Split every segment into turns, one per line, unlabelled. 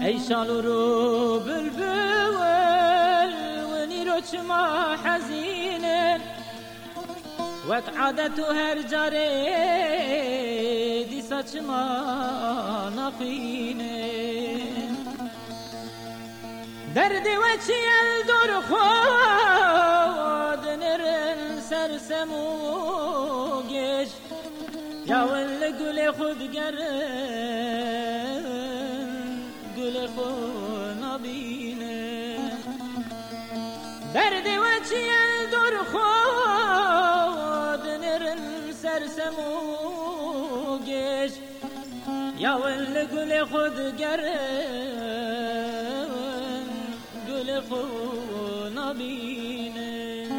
ای شالورو بلبل ونیرو چما حزینه وک عادتو هر جاره دیسا چما نقینه درد وچی الدور خود نرن سرسموگش یاول گل خود گرن گل خود نبینه درد وچی الدور خود نرن سرسموگش یاول گل خود گرن گل خود نبینه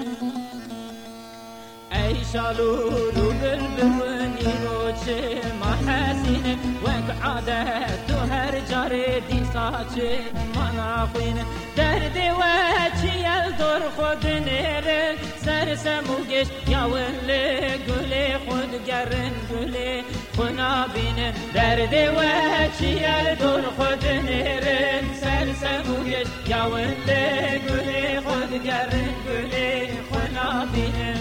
ای شالورو بلبل رو چه محسینه وک عادت تو هر جاره دیسا چه مناخینه درد و چیل دور خود نره سرسموگش یاول گل خود گرن گل خنابینه درد و چیل دور خود نره سرسموگش یاول گل خود گرن گل خنابینه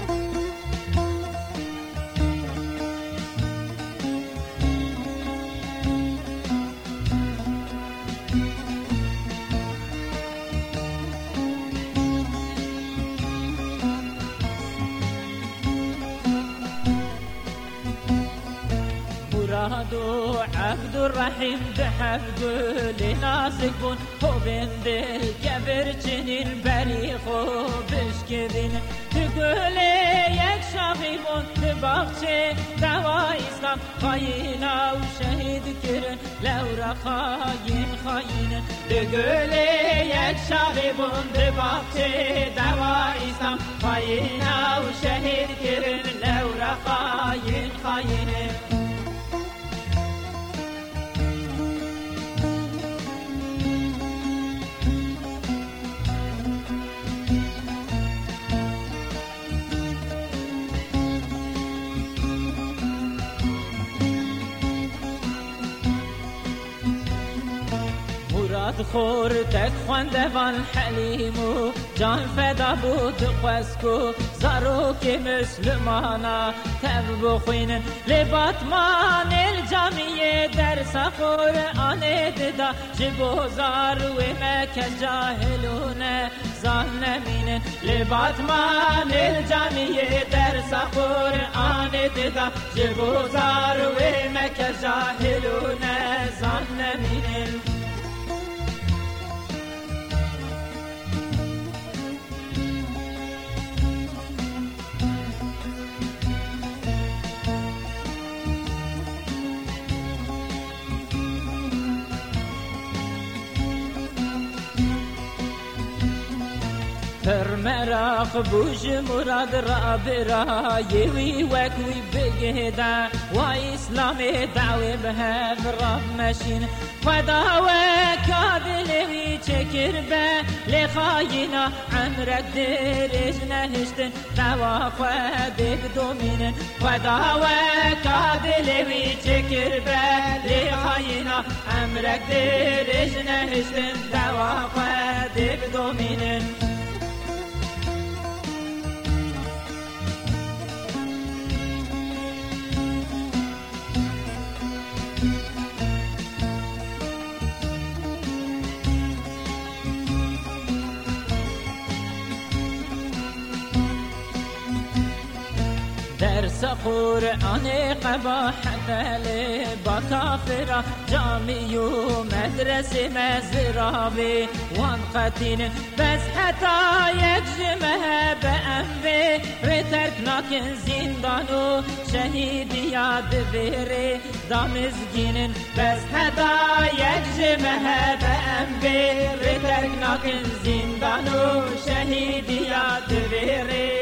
مرادو عبد الرحيم بحفظ لناسك بون هو بين دل كبر جنين بريخو بشكدين تقول يك شاغبون تباقشي دوا إسلام خاينا وشهيد كرن لو رخاين خاين تقول يك شاغبون تباقشي دوا إسلام خاينا وشهيد كرن لو رخاين خاين خور تک خواندوان حلیمو جان فدا بود خواسکو زارو که مسلمانا تب بخوینن لباتمان الجامیه در سخور آنه ددا جبو زارو مکس جاهلونه زان نمینن لباتمان الجامیه در سخور آنه ددا جبو زارو مکس جاهلونه زان نمینن مراخ بوش مراد رابرا يوي وكوي بقهدا وإسلام دعوة بهذ رب مشين خدا وكادلوي تكر به لخاينا عمرك درج نهشتن دوا خد بدومين خدا وكادلوي تكر به لخاينا عمرك درج نهشتن دوا خد بدومين درس قرآن قباحت لبكافرة جامع مدرسة مزرابي وانقتين بس حتى يجمها بأنبي رتركناك زندانو شهيد ياد بيري دامزجين بس حتى يجمها بأنبي رتركناك زندانو شهيد ياد بيري